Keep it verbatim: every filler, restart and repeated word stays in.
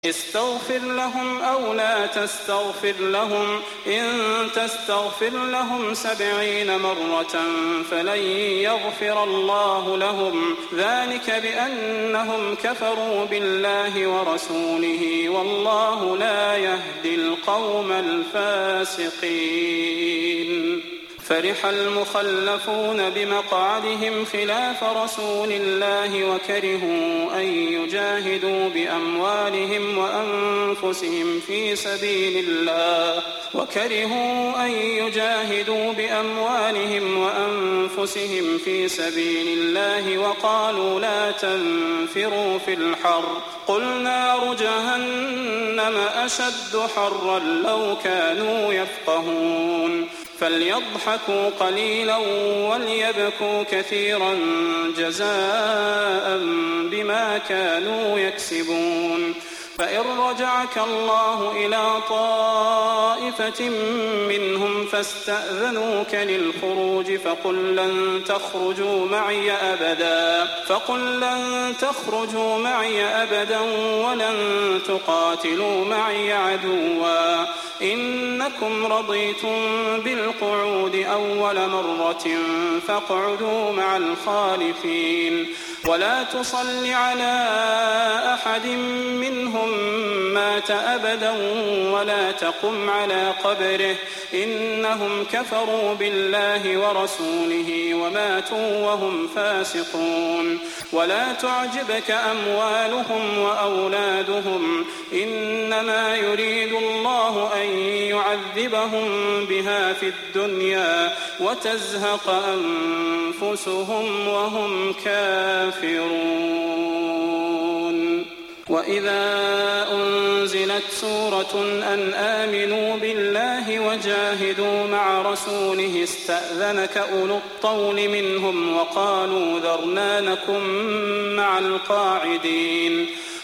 استغفر لهم أو لا تستغفر لهم إن تستغفر لهم سبعين مرة فلن يغفر الله لهم ذلك بأنهم كفروا بالله ورسوله والله لا يهدي القوم الفاسقين. فرح المخلفون بمقعدهم خلاف رسول الله وكرهوا أن يجاهدوا بأموالهم وأنفسهم في سبيل الله وكرهوا أن يجاهدوا بأموالهم وأنفسهم في سبيل الله وقالوا لا تنفروا في الحر قل نار جهنم أشد حرا لو كانوا يفقهون. فليضحكوا قليلا وليبكوا كثيرا جزاء بما كانوا يكسبون. فإن رجعك الله إلى طائفة منهم فاستأذنوك للخروج فقل لن تخرجوا معي أبدا فقل لن تخرجوا معي أبدا ولن تقاتلوا معي عدوا إنكم رضيتم بالقعود أول مرة فاقعدوا مع الخالفين. ولا تصل على أحد منهم مات أبدا ولا تقم على قبره إنهم كفروا بالله ورسوله وماتوا وهم فاسقون. ولا تعجبك أموالهم وأولادهم إنما يريد الله أن يعذبهم بها في الدنيا وتزهق أنفسهم وهم كافرون. وإذا أنزلت سورة أن آمنوا بالله وجاهدوا مع رسوله استأذنك أولو الطول منهم وقالوا ذرنا نكن مع القاعدين